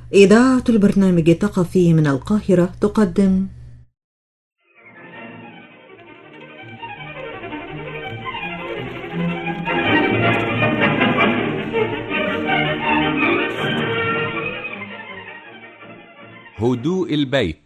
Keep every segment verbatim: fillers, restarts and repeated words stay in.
إذاعة البرنامج الثقافي من القاهرة تقدم هدوء البيت.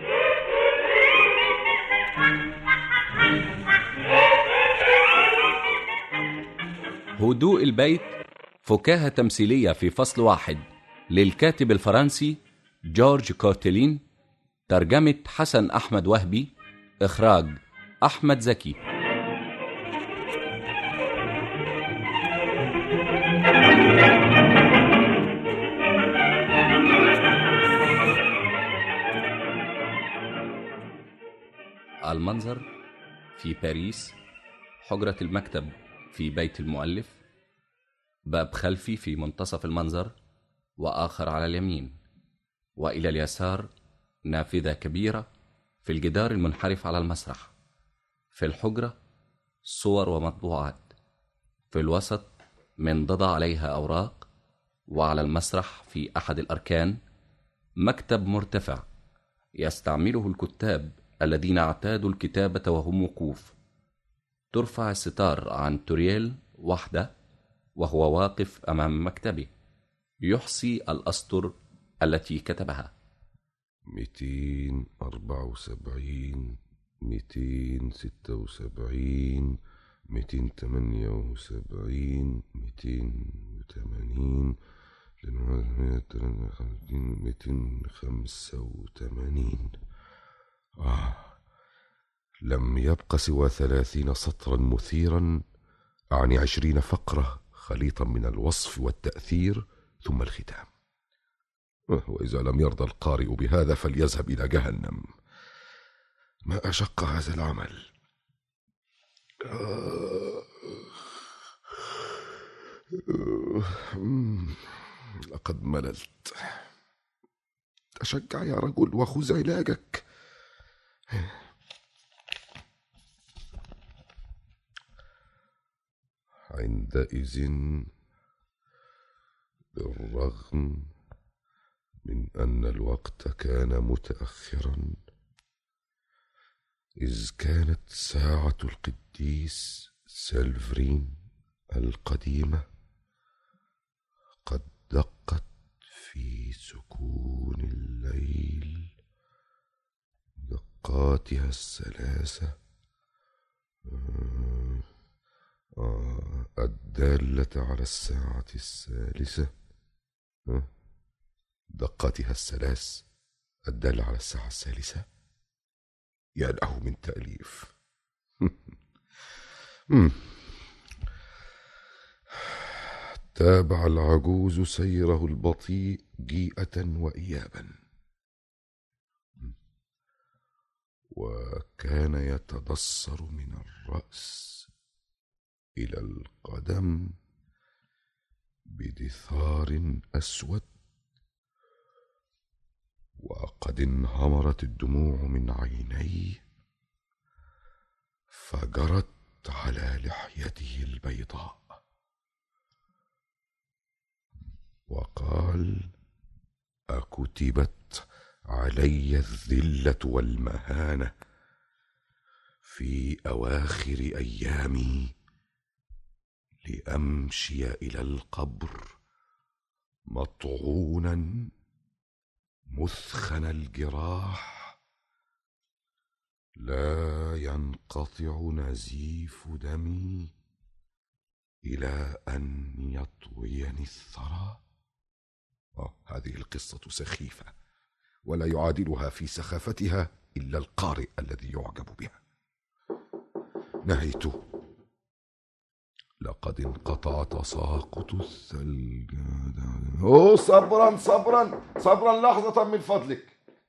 هدوء البيت فكاهة تمثيلية في فصل واحد للكاتب الفرنسي جورج كورتلين، ترجمة حسن أحمد وهبي، إخراج أحمد زكي. المنظر في باريس، حجرة المكتب في بيت المؤلف، باب خلفي في منتصف المنظر وآخر على اليمين، وإلى اليسار نافذة كبيرة في الجدار المنحرف على المسرح. في الحجرة صور ومطبوعات، في الوسط منضدة عليها أوراق، وعلى المسرح في أحد الأركان مكتب مرتفع يستعمله الكتاب الذين اعتادوا الكتابة وهم وقوف. ترفع الستار عن تورييل وحده وهو واقف أمام مكتبه يحصي الأسطر التي كتبها. مئتين أربعة وسبعين، مئتين ستة وسبعين، مئتين ثمانية وسبعين، مئتين وثمانين، مئتين خمسة وثمانين. آه. لم يبق سوى ثلاثين سطرا مثيرا عن عشرين فقرة خليطا من الوصف والتأثير ثم الختام. وإذا لم يرضى القارئ بهذا فليذهب إلى جهنم. ما أشق هذا العمل. لقد مللت. تشجع يا رجل وخذ علاجك. عندئذ بالرغم من أن الوقت كان متأخرا، إذ كانت ساعة القديس سيلفرين القديمة قد دقت في سكون الليل دقاتها الثلاثة آه الدالة على الساعة الثالثة. دقاتها الثلاث الدالة على الساعة الثالثة. يا له من تأليف. تابع العجوز سيره البطيء جيئة وإيابا، وكان يتدصر من الرأس إلى القدم بدثار أسود، وقد انهمرت الدموع من عينيه فجرت على لحيته البيضاء، وقال: أكتبت علي الذلة والمهانة في أواخر أيامي لأمشي إلى القبر مطعونا مثخن الجراح، لا ينقطع نزيف دمي إلى أن يطويني الثرى. آه هذه القصة سخيفة، ولا يعادلها في سخافتها إلا القارئ الذي يعجب بها. نهيت. لقد انقطع تساقط الثلج. أوه صبرا صبرا صبرا لحظة من فضلك.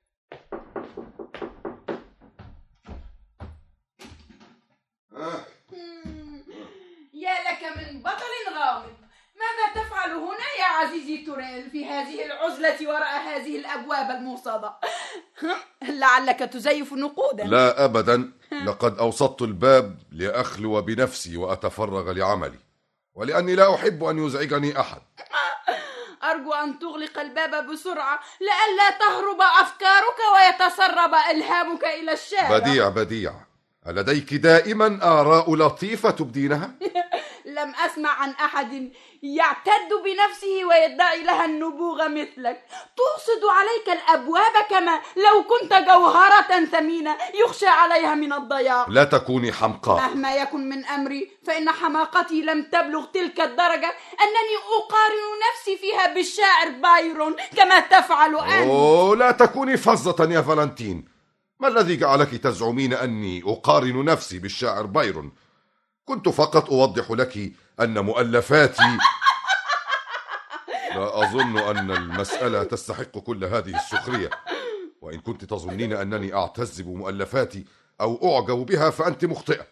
آه. يا لك من بطل غامض، ماذا تفعل هنا يا عزيزي توريل في هذه العزلة وراء هذه الأبواب الموصدة؟ لعلك تزيف نقودا. لا أبدا، لقد أوسطت الباب لأخلو بنفسي وأتفرغ لعملي، ولأني لا أحب أن يزعجني أحد. وأرجو أن تغلق الباب بسرعة لئلا تهرب أفكارك ويتسرب إلهامك إلى الشارع. بديع بديع، ألديك دائما آراء لطيفة تبدينها؟ لم أسمع عن أحد يعتد بنفسه ويدعي لها النبوغ مثلك. تقصد عليك الأبواب كما لو كنت جوهرة ثمينة يخشى عليها من الضياع. لا تكوني حمقاء. مهما يكن من أمري فإن حماقتي لم تبلغ تلك الدرجة أنني أقارن نفسي فيها بالشاعر بايرون كما تفعل أنت. أوه، لا تكوني فظة يا فالنتين. ما الذي جعلك تزعمين أني أقارن نفسي بالشاعر بايرون؟ كنت فقط أوضح لك أن مؤلفاتي لا أظن أن المسألة تستحق كل هذه السخرية، وإن كنت تظنين أنني أعتز بمؤلفاتي أو أعجب بها فأنت مخطئة.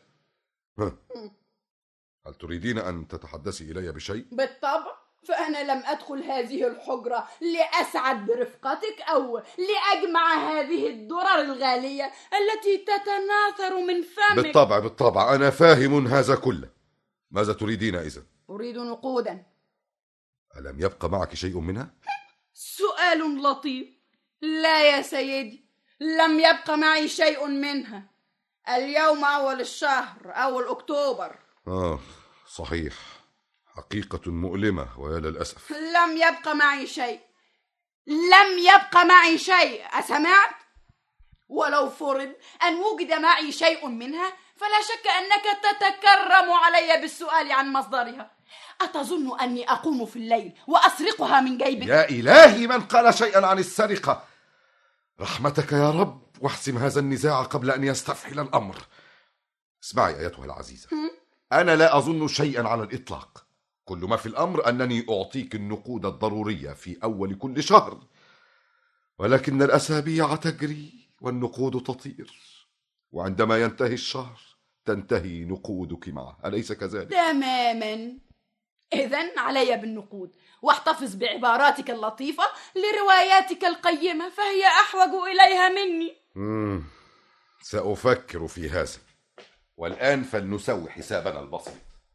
هل تريدين أن تتحدثي إلي بشيء؟ بالطبع، فأنا لم أدخل هذه الحجرة لأسعد برفقتك أو لأجمع هذه الدرر الغالية التي تتناثر من فمك. بالطبع بالطبع، أنا فاهم هذا كله. ماذا تريدين إذن؟ أريد نقودا. ألم يبقى معك شيء منها؟ سؤال لطيف. لا يا سيدي، لم يبقى معي شيء منها. اليوم أول الشهر، أول أكتوبر. آه صحيح، حقيقة مؤلمة ويا للأسف. لم يبقى معي شيء، لم يبقى معي شيء، أسمعت؟ ولو فرض أن وجد معي شيء منها فلا شك أنك تتكرم علي بالسؤال عن مصدرها. أتظن أني أقوم في الليل وأسرقها من جيبك؟ يا إلهي، من قال شيئا عن السرقة؟ رحمتك يا رب، واحسم هذا النزاع قبل أن يستفحل الأمر. اسمعي أيتها العزيزة، أنا لا أظن شيئا على الإطلاق. كل ما في الأمر أنني أعطيك النقود الضرورية في أول كل شهر، ولكن الأسابيع تجري والنقود تطير، وعندما ينتهي الشهر تنتهي نقودك معه، أليس كذلك؟ تماما. إذن علي بالنقود، واحتفظ بعباراتك اللطيفة لرواياتك القيمة فهي أحوج إليها مني. مم. سأفكر في هذا. والآن فلنسوي حسابنا البسيط.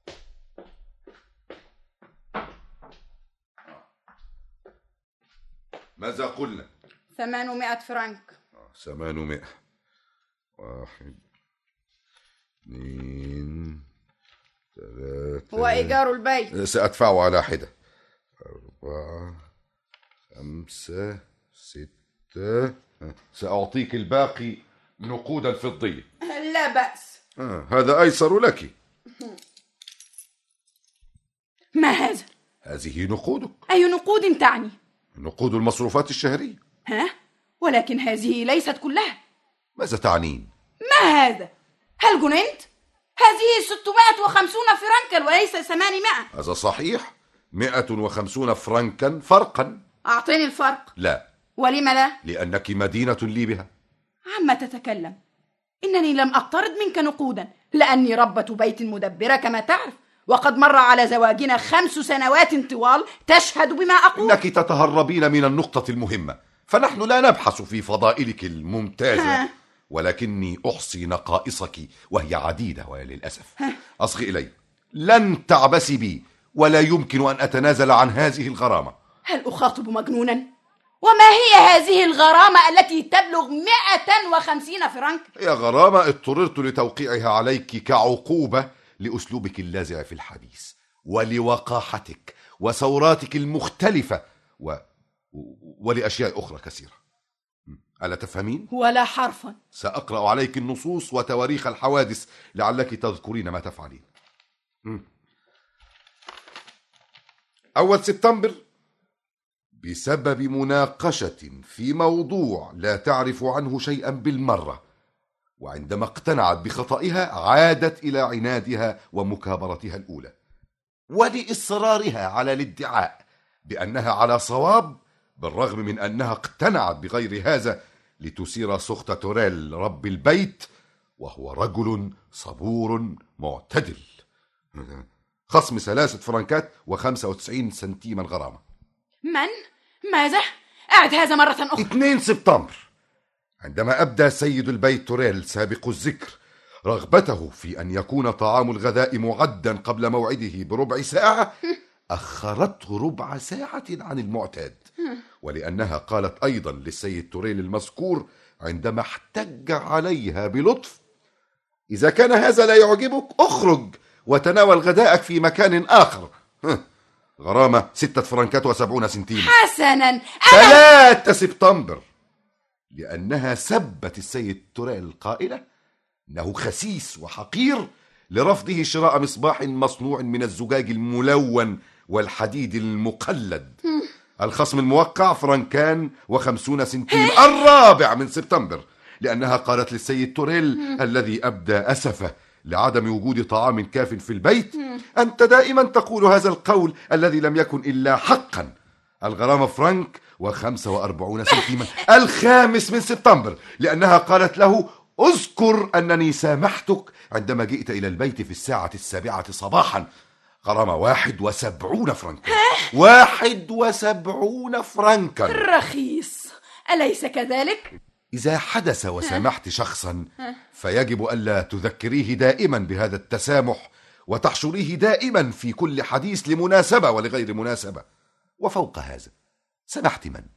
ماذا قلنا؟ ثمانمائة فرنك. ثمانمائة. واحد اثنين ثلاثة. وإيجار البيت سأدفعه على حدة. أربعة خمسة ستة. سأعطيك الباقي نقودا فضية. لا بأس. آه، هذا أيسر لك. ما هذا؟ هذه نقودك. أي نقود تعني؟ نقود المصروفات الشهرية. ها؟ ولكن هذه ليست كلها. ماذا تعنين؟ ما هذا؟ هل جننت؟ هذه ستمائة وخمسون فرنكا وليس ثمانمائة. هذا صحيح، مائة وخمسون فرنكا فرقا. أعطيني الفرق. لا. ولم لا؟ لأنك مدينة لي بها. عما تتكلم؟ إنني لم أقترض منك نقودا، لأني ربة بيت مدبرة كما تعرف، وقد مر على زواجنا خمس سنوات طوال تشهد بما أقول. إنك تتهربين من النقطة المهمة، فنحن لا نبحث في فضائلك الممتازة ها. ولكني أحصي نقائصك وهي عديدة وللأسف. أصغي إلي، لن تعبسي بي، ولا يمكن أن أتنازل عن هذه الغرامة. هل أخاطب مجنونا؟ وما هي هذه الغرامة التي تبلغ مائة وخمسين فرنك؟ هي غرامة اضطررت لتوقيعها عليك كعقوبة لأسلوبك اللاذع في الحديث، ولوقاحتك وثوراتك المختلفة و... ولأشياء أخرى كثيرة. ألا تفهمين؟ ولا حرفا. سأقرأ عليك النصوص وتواريخ الحوادث لعلك تذكرين ما تفعلين. أول سبتمبر، بسبب مناقشة في موضوع لا تعرف عنه شيئا بالمرة، وعندما اقتنعت بخطئها عادت إلى عنادها ومكابرتها الأولى، ولإصرارها على الادعاء بأنها على صواب، بالرغم من أنها اقتنعت بغير هذا، لتثير سخط توريل رب البيت، وهو رجل صبور معتدل. خصم ثلاثة فرنكات وخمسة وتسعين سنتيما غرامة. من؟ ماذا؟ أعد هذا مرة أخرى. اثنين سبتمبر، عندما أبدى سيد البيت توريل سابق الذكر رغبته في أن يكون طعام الغداء معدا قبل موعده بربع ساعة، أخرته ربع ساعة عن المعتاد، ولأنها قالت أيضا للسيد توريل المذكور عندما احتج عليها بلطف: إذا كان هذا لا يعجبك اخرج وتناول غداءك في مكان آخر. غرامة ستة فرنكات وسبعون سنتيم. حسنا، أنا ثلاثة سبتمبر، لأنها سبت السيد توريل القائلة إنه خسيس وحقير لرفضه شراء مصباح مصنوع من الزجاج الملون والحديد المقلد. الخصم الموقع فرنكان وخمسون سنتيم. الرابع من سبتمبر، لأنها قالت للسيد توريل الذي أبدى أسفه لعدم وجود طعام كاف في البيت: أنت دائما تقول هذا القول الذي لم يكن إلا حقا. الغرامة فرنك وخمسة وأربعون سنتيما. الخامس من سبتمبر، لأنها قالت له: اذكر أنني سامحتك عندما جئت إلى البيت في الساعة السابعة صباحا. غرامة واحد وسبعون فرنكا. واحد وسبعون فرنكا. رخيص، أليس كذلك؟ إذا حدث وسامحت شخصا فيجب ألا تذكريه دائما بهذا التسامح وتحشريه دائما في كل حديث لمناسبة ولغير مناسبة. وفوق هذا، سمحت من؟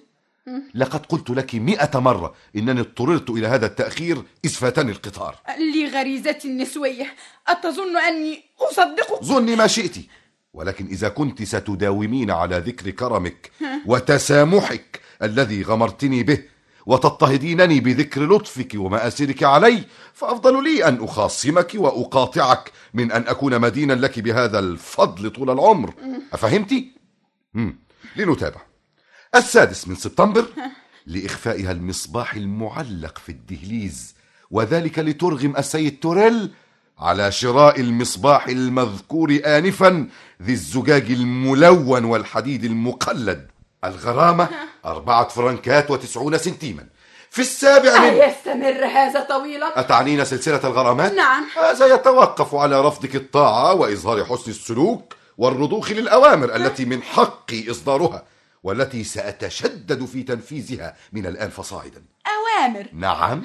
لقد قلت لك مئة مرة إنني اضطررت إلى هذا التأخير إذ فاتني القطار. لغريزتي النسوية، أتظن أني أصدقك؟ ظني ما شئت، ولكن إذا كنت ستداومين على ذكر كرمك وتسامحك الذي غمرتني به وتضطهدينني بذكر لطفك ومآسرك علي، فأفضل لي أن أخاصمك وأقاطعك من أن أكون مدينا لك بهذا الفضل طول العمر. أفهمتي؟ مم. لنتابع. السادس من سبتمبر، لإخفائها المصباح المعلق في الدهليز، وذلك لترغم السيد توريل على شراء المصباح المذكور آنفا ذي الزجاج الملون والحديد المقلد. الغرامة أربعة فرنكات وتسعون سنتيما. في السابع من... أيستمر هذا طويلا؟ أتعنين سلسلة الغرامات؟ نعم. هذا يتوقف على رفضك الطاعة وإظهار حسن السلوك والرضوخ للأوامر التي من حقي إصدارها والتي سأتشدد في تنفيذها من الآن فصاعدا. أوامر؟ نعم.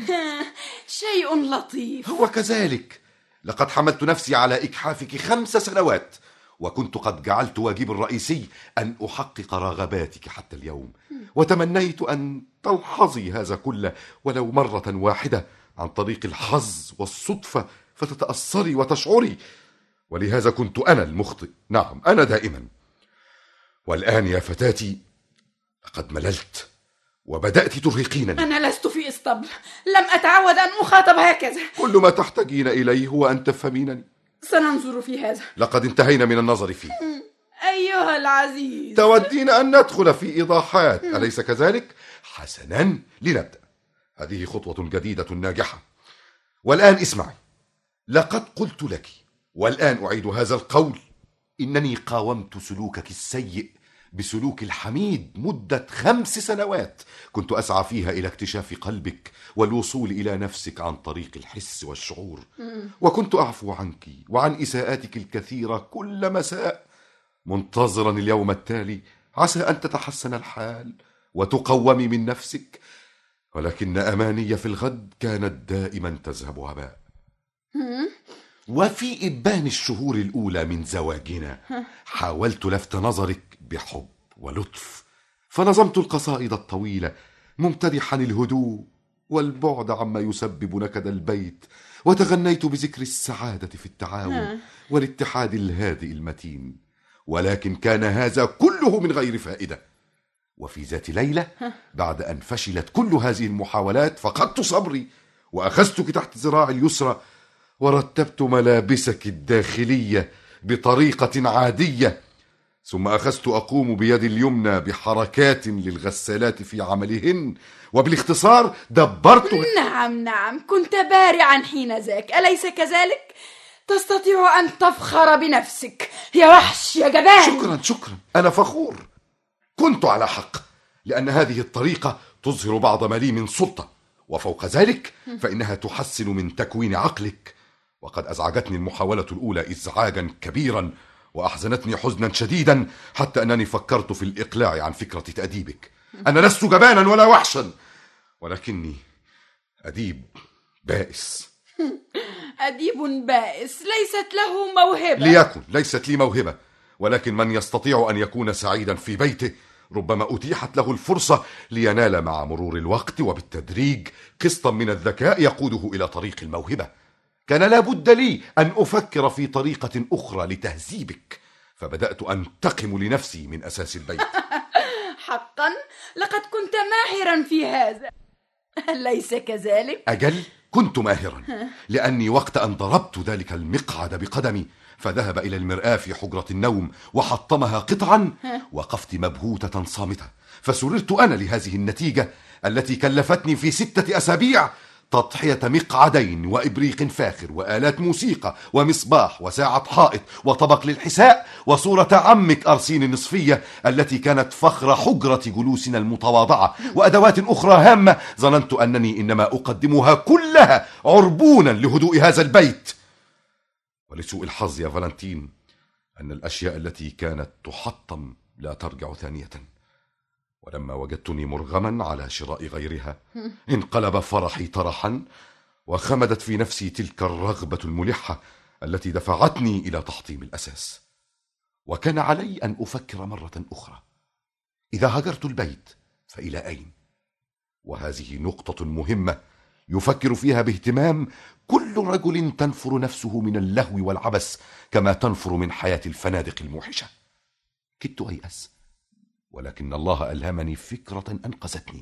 شيء لطيف. هو كذلك. لقد حملت نفسي على إكحافك خمس سنوات، وكنت قد جعلت واجبي الرئيسي أن أحقق رغباتك حتى اليوم، وتمنيت أن تلحظي هذا كله ولو مرة واحدة عن طريق الحظ والصدفة فتتأثري وتشعري، ولهذا كنت أنا المخطئ. نعم، أنا دائما. والآن يا فتاتي لقد مللت وبدأت ترهقينني. أنا لست في اسطبل، لم أتعود أن أخاطب هكذا. كل ما تحتاجين إليه هو أن تفهمينني. سننظر في هذا. لقد انتهينا من النظر فيه. أيها العزيز، تودين أن ندخل في إيضاحات، أليس كذلك؟ حسنا، لنبدأ. هذه خطوة جديدة ناجحة. والآن اسمعي، لقد قلت لك والآن أعيد هذا القول: إنني قاومت سلوكك السيء بسلوك الحميد مدة خمس سنوات كنت أسعى فيها إلى اكتشاف قلبك والوصول إلى نفسك عن طريق الحس والشعور، وكنت أعفو عنك وعن إساءاتك الكثيرة كل مساء، منتظرا اليوم التالي عسى أن تتحسن الحال وتقومي من نفسك. ولكن أماني في الغد كانت دائما تذهب هباء. وفي إبان الشهور الأولى من زواجنا حاولت لفت نظرك بحب ولطف، فنظمت القصائد الطويلة ممتدحا الهدوء والبعد عما يسبب نكد البيت، وتغنيت بذكر السعادة في التعاون والاتحاد الهادئ المتين، ولكن كان هذا كله من غير فائدة. وفي ذات ليلة بعد أن فشلت كل هذه المحاولات فقدت صبري وأخذتك تحت ذراعي اليسرى ورتبت ملابسك الداخلية بطريقة عادية، ثم أخذت أقوم بيد اليمنى بحركات للغسالات في عملهن، وبالاختصار دبرت. نعم نعم، كنت بارعا حين ذاك، أليس كذلك؟ تستطيع أن تفخر بنفسك يا وحش يا جبان. شكرا شكرا، أنا فخور. كنت على حق، لأن هذه الطريقة تظهر بعض ما لي من سلطة، وفوق ذلك فإنها تحسن من تكوين عقلك. وقد أزعجتني المحاولة الأولى إزعاجا كبيرا وأحزنتني حزنا شديدا حتى أنني فكرت في الإقلاع عن فكرة تأديبك. أنا لست جبانا ولا وحشا، ولكني أديب بائس. أديب بائس ليست له موهبة. ليكن ليست لي موهبة، ولكن من يستطيع أن يكون سعيدا في بيته ربما أتيحت له الفرصة لينال مع مرور الوقت وبالتدريج قسطا من الذكاء يقوده إلى طريق الموهبة. كان لا بد لي أن أفكر في طريقة أخرى لتهذيبك، فبدأت أنتقم لنفسي من أساس البيت. حقا لقد كنت ماهرا في هذا، أليس كذلك؟ أجل، كنت ماهرا، لأني وقت أن ضربت ذلك المقعد بقدمي فذهب إلى المرآة في حجرة النوم وحطمها قطعا، وقفت مبهوتة صامتة، فسررت أنا لهذه النتيجة التي كلفتني في ستة أسابيع تضحية مقعدين وإبريق فاخر وآلات موسيقى ومصباح وساعة حائط وطبق للحساء وصورة عمك أرسين النصفية التي كانت فخر حجرة جلوسنا المتواضعة وأدوات أخرى هامة ظننت أنني إنما أقدمها كلها عربونا لهدوء هذا البيت. ولسوء الحظ يا فالنتين أن الأشياء التي كانت تحطم لا ترجع ثانية، ولما وجدتني مرغما على شراء غيرها انقلب فرحي طرحا، وخمدت في نفسي تلك الرغبة الملحة التي دفعتني إلى تحطيم الأساس. وكان علي أن أفكر مرة أخرى، إذا هجرت البيت فإلى أين؟ وهذه نقطة مهمة يفكر فيها باهتمام كل رجل تنفر نفسه من اللهو والعبث كما تنفر من حياة الفنادق الموحشة. كدت أيأس، ولكن الله ألهمني فكرة أنقذتني،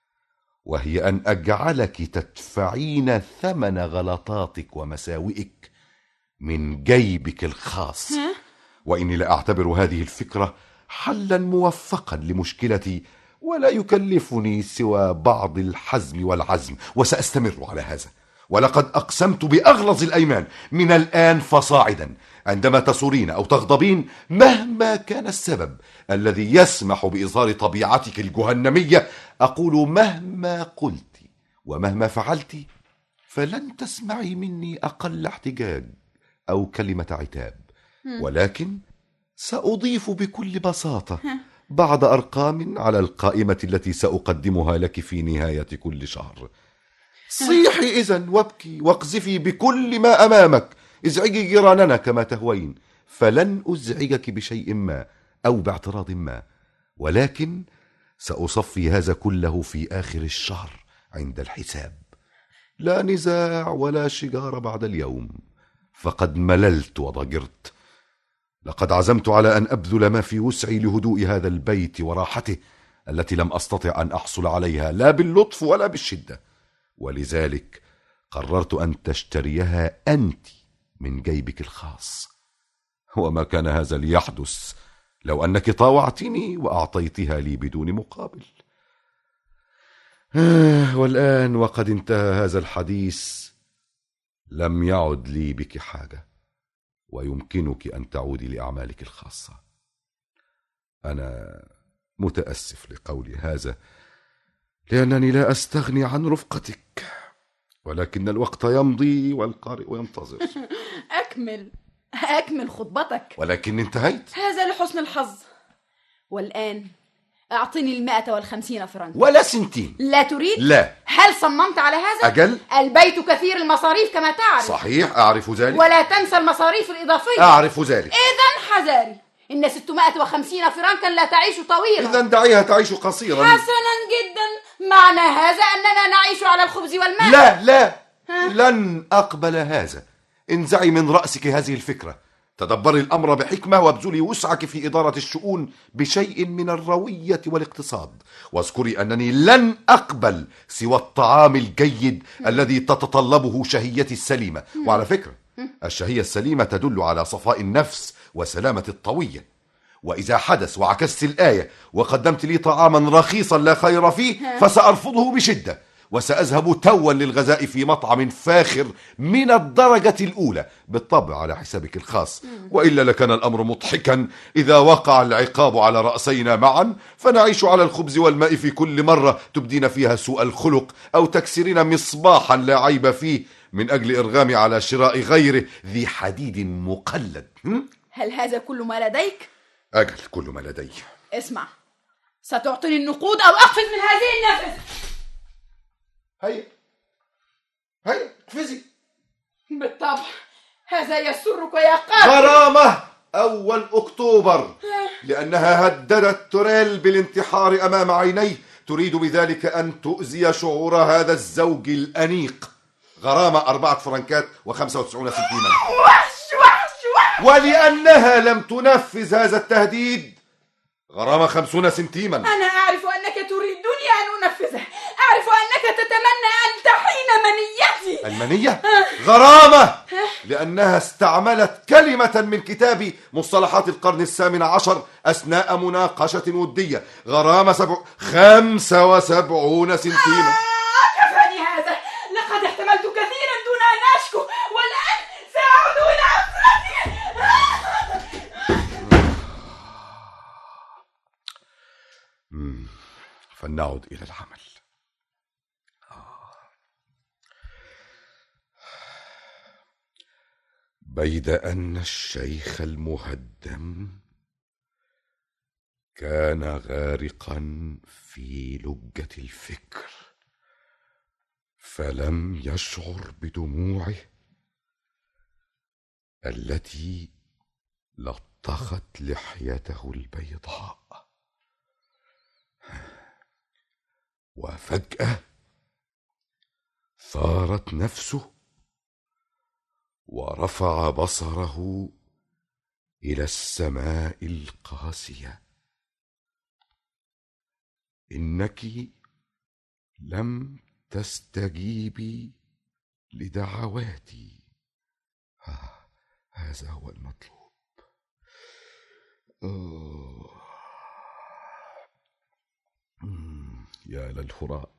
وهي أن أجعلك تدفعين ثمن غلطاتك ومساوئك من جيبك الخاص. وإني لأعتبر هذه الفكرة حلا موفقا لمشكلتي، ولا يكلفني سوى بعض الحزم والعزم، وسأستمر على هذا. ولقد أقسمت بأغلظ الأيمان من الآن فصاعدا عندما تصورين أو تغضبين مهما كان السبب الذي يسمح بإظهار طبيعتك الجهنمية، أقول مهما قلت ومهما فعلت فلن تسمعي مني أقل احتجاج أو كلمة عتاب، ولكن سأضيف بكل بساطة بعض أرقام على القائمة التي سأقدمها لك في نهاية كل شهر. صيحي إذن وابكي واقذفي بكل ما أمامك، ازعجي جيراننا كما تهوين، فلن أزعجك بشيء ما أو باعتراض ما، ولكن سأصفي هذا كله في آخر الشهر عند الحساب. لا نزاع ولا شجار بعد اليوم، فقد مللت وضجرت. لقد عزمت على أن أبذل ما في وسعي لهدوء هذا البيت وراحته التي لم أستطع أن أحصل عليها لا باللطف ولا بالشدة، ولذلك قررت أن تشتريها أنت من جيبك الخاص. وما كان هذا ليحدث لو أنك طاوعتني وأعطيتها لي بدون مقابل. آه والآن وقد انتهى هذا الحديث لم يعد لي بك حاجة، ويمكنك أن تعودي لأعمالك الخاصة. أنا متأسف لقولي هذا، لأنني لا أستغني عن رفقتك، ولكن الوقت يمضي والقارئ ينتظر. أكمل أكمل خطبتك. ولكن انتهيت. هذا لحسن الحظ. والآن أعطني المائة والخمسين فرنك. ولا سنتين. لا تريد؟ لا. هل صممت على هذا؟ أجل. البيت كثير المصاريف كما تعرف. صحيح، أعرف ذلك. ولا تنسى المصاريف الإضافية. أعرف ذلك. إذن حذاري، إن ستمائة وخمسين فرنكا لا تعيش طويلا. إذن دعيها تعيش قصيرا. حسنا جدا، معنى هذا أننا نعيش على الخبز والماء. لا لا ها؟ لن أقبل هذا. انزعي من رأسك هذه الفكرة، تدبري الأمر بحكمة وابذلي وسعك في إدارة الشؤون بشيء من الروية والاقتصاد، واذكري أنني لن أقبل سوى الطعام الجيد الذي تتطلبه شهيتي السليمة. وعلى فكرة، الشهية السليمة تدل على صفاء النفس وسلامة الطوية. وإذا حدث وعكست الآية وقدمت لي طعاما رخيصا لا خير فيه فسأرفضه بشدة، وسأذهب توا للغذاء في مطعم فاخر من الدرجة الأولى، بالطبع على حسابك الخاص. وإلا لكان الأمر مضحكا إذا وقع العقاب على رأسينا معا، فنعيش على الخبز والماء في كل مرة تبدين فيها سوء الخلق أو تكسرين مصباحا لا عيب فيه من أجل إرغامي على شراء غيره ذي حديد مقلد. هل هذا كل ما لديك؟ أجل، كل ما لدي. اسمع، ستعطيني النقود أو أقفز من هذه النفس. هيا هيا اقفزي. بالطبع، هذا يسرك يا قاتل. غرامة، أول أكتوبر، لأنها هددت توريل بالانتحار أمام عينيه، تريد بذلك أن تؤذي شعور هذا الزوج الأنيق. غرامة أربعة فرنكات وخمسة وتسعون سنتيما. وحش وحش وحش. ولأنها لم تنفذ هذا التهديد غرامة خمسون سنتيما. أنا أعرف أنك تريدني أن أنفذه، أعرف أنك تتمنى أن تحين منيتي. المنية؟ غرامة لأنها استعملت كلمة من كتاب مصطلحات القرن الثامن عشر أثناء مناقشة ودية. غرامة سبع... خمسة وسبعون سنتيما. آه كفاني هذا، لقد احتملت كثيرا دون أن أشكو، والآن سأعود إلى أسرتي. فلنعد إلى العمل. بيد أن الشيخ المهدم كان غارقا في لجة الفكر، فلم يشعر بدموعه التي لطخت لحيته البيضاء. وفجأة ثارت نفسه ورفع بصره إلى السماء القاسية. إنك لم تستجيبي لدعواتي، هذا هو المطلوب. أوه. يا للهراء.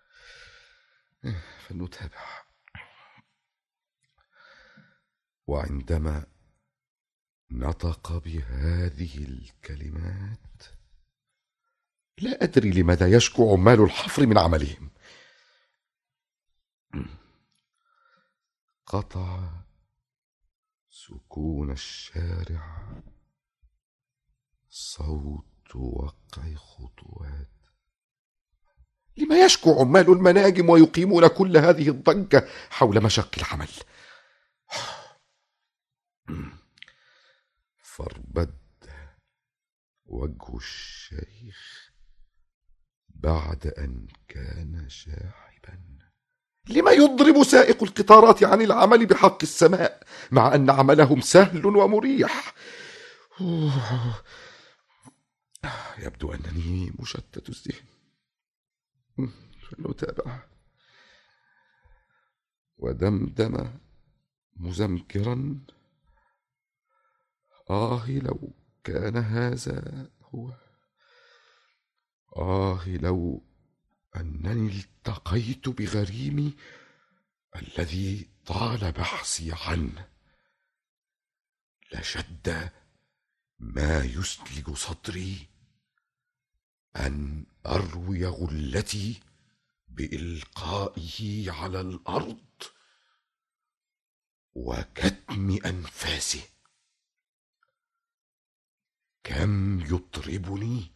فلنتابع. وعندما نطق بهذه الكلمات، لا أدري لماذا يشكو عمال الحفر من عملهم، قطع سكون الشارع صوت وقع خطوات. لما يشكو عمال المناجم ويقيمون كل هذه الضجة حول مشق العمل؟ فاربد وجه الشيخ بعد أن كان شاحبا. لما يضرب سائق القطارات عن العمل بحق السماء مع أن عملهم سهل ومريح؟ يبدو أنني مشتت الذهن. فلنتابع. ودمدم مزمكرا: آه لو كان هذا هو، آه لو أنني التقيت بغريمي الذي طال بحثي عنه، لشد ما يسلج صدري أن أروي غلتي بإلقائه على الأرض وكتم أنفاسه. كم يطربني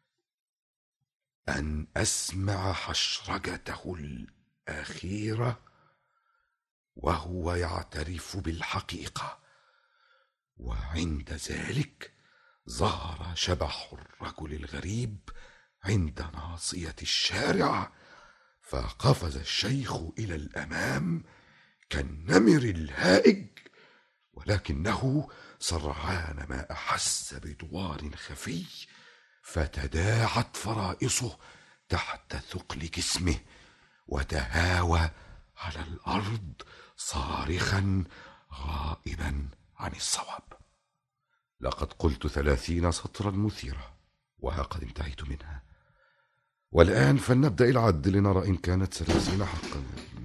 أن أسمع حشرجته الأخيرة وهو يعترف بالحقيقة، وعند ذلك ظهر شبح الرجل الغريب عند ناصية الشارع، فقفز الشيخ إلى الأمام كالنمر الهائج، ولكنه سرعان ما أحس بدوار خفي، فتداعت فرائصه تحت ثقل جسمه وتهاوى على الأرض صارخا غائبا عن الصواب. لقد قلت ثلاثين سطرا مثيرة وها قد انتهيت منها، والآن فلنبدأ العد لنرى إن كانت ثلاثين حقا.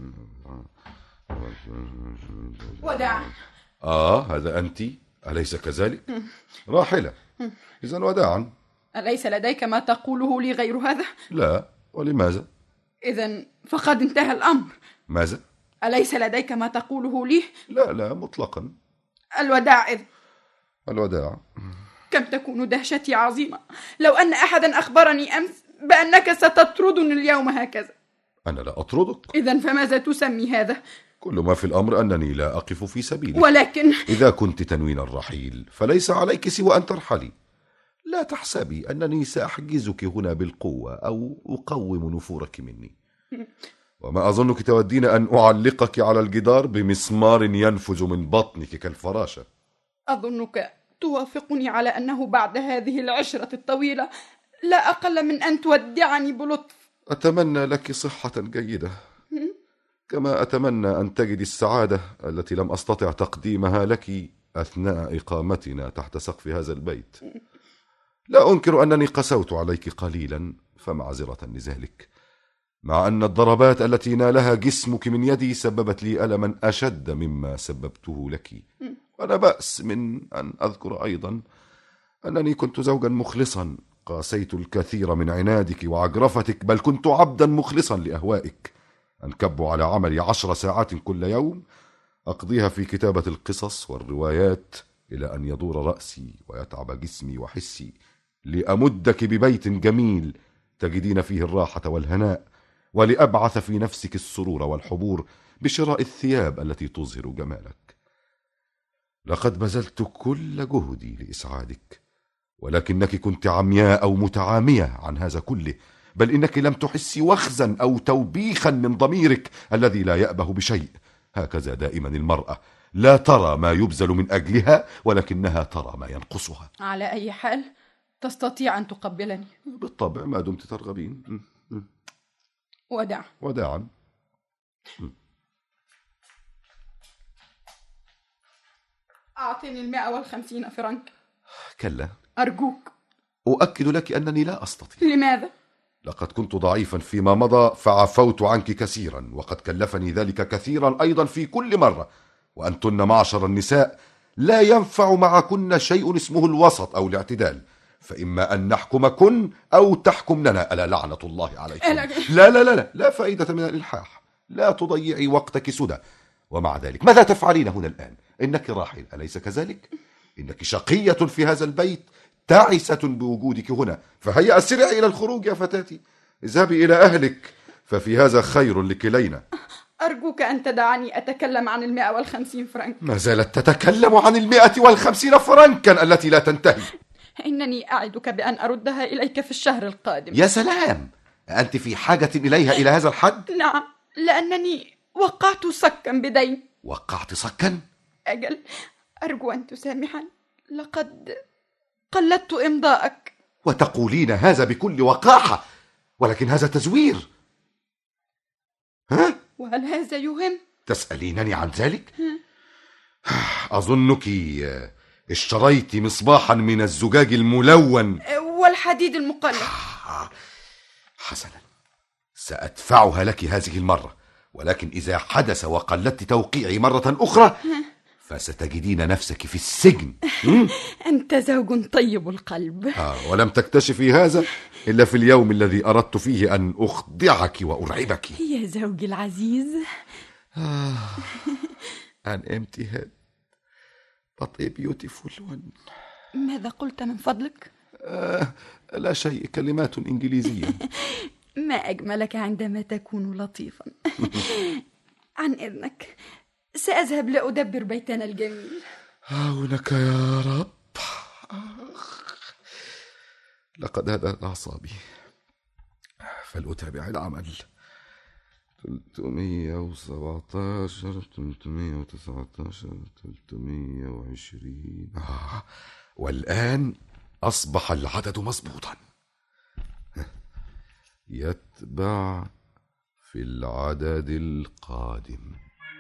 وداعا. آه هذا أنت أليس كذلك؟ راحلة. إذن وداعا. أليس لديك ما تقوله لي غير هذا؟ لا، ولماذا؟ إذن فقد انتهى الأمر. ماذا؟ أليس لديك ما تقوله لي؟ لا لا مطلقا. الوداع إذن. الوداع. كم تكون دهشتي عظيمة لو أن أحدا أخبرني أمس بأنك ستطردني اليوم هكذا. أنا لا أطردك. إذن فماذا تسمي هذا؟ كل ما في الأمر أنني لا أقف في سبيلك، ولكن إذا كنت تنوين الرحيل فليس عليك سوى أن ترحلي. لا تحسبي أنني سأحجزك هنا بالقوة أو أقوم نفورك مني، وما أظنك تودين أن أعلقك على الجدار بمسمار ينفذ من بطنك كالفراشة. أظنك توافقني على أنه بعد هذه العشرة الطويلة لا أقل من أن تودعني بلطف. أتمنى لك صحة جيدة، كما أتمنى أن تجد السعادة التي لم أستطع تقديمها لك أثناء إقامتنا تحت سقف هذا البيت. لا أنكر أنني قسوت عليك قليلا، فمعذرة لذلك، مع أن الضربات التي نالها جسمك من يدي سببت لي ألما أشد مما سببته لك. ولا بأس من أن أذكر أيضا أنني كنت زوجا مخلصا، قاسيت الكثير من عنادك وعجرفتك، بل كنت عبدا مخلصا لأهوائك، أنكب على عملي عشر ساعات كل يوم أقضيها في كتابة القصص والروايات، إلى أن يدور رأسي ويتعب جسمي وحسي لأمدك ببيت جميل تجدين فيه الراحة والهناء، ولأبعث في نفسك السرور والحبور بشراء الثياب التي تظهر جمالك. لقد بذلت كل جهدي لإسعادك، ولكنك كنت عمياء أو متعامية عن هذا كله، بل إنك لم تحسي وخزا أو توبيخا من ضميرك الذي لا يأبه بشيء. هكذا دائما المرأة، لا ترى ما يبذل من أجلها، ولكنها ترى ما ينقصها. على أي حال تستطيع أن تقبلني؟ بالطبع، ما دمت ترغبين. وداع. وداعا. أعطني المئة والخمسين فرنك. كلا، أرجوك. أؤكد لك أنني لا أستطيع. لماذا؟ لقد كنت ضعيفا فيما مضى فعفوت عنك كثيرا، وقد كلفني ذلك كثيرا أيضا في كل مرة، وأنتن معشر النساء لا ينفع معكن شيء اسمه الوسط أو الاعتدال، فإما أن نحكمكن أو تحكمننا، ألا لعنة الله عليكم. لا لا لا لا, لا فائدة من الإلحاح، لا تضيعي وقتك سدى. ومع ذلك ماذا تفعلين هنا الآن؟ إنك راحل، أليس كذلك؟ إنك شقية في هذا البيت، تعسة بوجودك هنا، فهيا أسرعي إلى الخروج يا فتاتي، اذهبي إلى أهلك، ففي هذا خير لكلينا. أرجوك أن تدعني أتكلم عن المئة والخمسين فرنك. ما زالت تتكلم عن المئة والخمسين فرنكا التي لا تنتهي. إنني أعدك بأن أردها إليك في الشهر القادم. يا سلام، أنت في حاجة إليها إلى هذا الحد؟ نعم، لأنني وقعت صكا بدين. وقعت صكا؟ أجل، أرجو أن تسامحني، لقد قلدت إمضاءك. وتقولين هذا بكل وقاحة، ولكن هذا تزوير. ها؟ وهل هذا يهم؟ تسألينني عن ذلك؟ أظنك اشتريت مصباحا من الزجاج الملون والحديد المقلد. حسنا، سأدفعها لك هذه المرة، ولكن إذا حدث وقلدت توقيعي مرة أخرى فستجدين نفسك في السجن. أنت زوج طيب القلب. آه، ولم تكتشفي هذا إلا في اليوم الذي أردت فيه أن أخدعك وأرعبك. يا زوجي العزيز. آه. An empty head but a beautiful one. ماذا قلت من فضلك؟ آه، لا شيء، كلمات إنجليزية. ما أجملك عندما تكون لطيفا. عن إذنك، سأذهب لأدبر بيتنا الجميل. عونك يا رب. لقد هدأت أعصابي، فلأتابع العمل. ثلاثمئة وسبعة عشر، ثلاثمئة وتسعة عشر، ثلاثمئة وعشرين. آه. والآن أصبح العدد مضبوطا. يتبع في العدد القادم.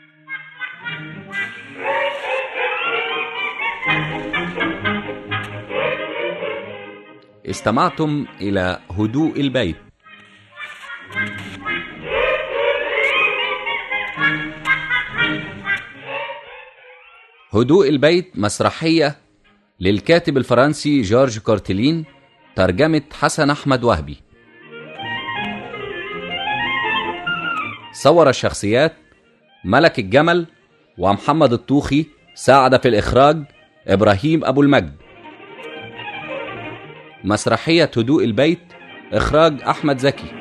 استمعتم إلى هدوء البيت. هدوء البيت مسرحية للكاتب الفرنسي جورج كورتيلين، ترجمة حسن أحمد وهبي. صور الشخصيات ملك الجمل ومحمد الطوخي، ساعد في الإخراج إبراهيم أبو المجد. مسرحية هدوء البيت، إخراج أحمد زكي.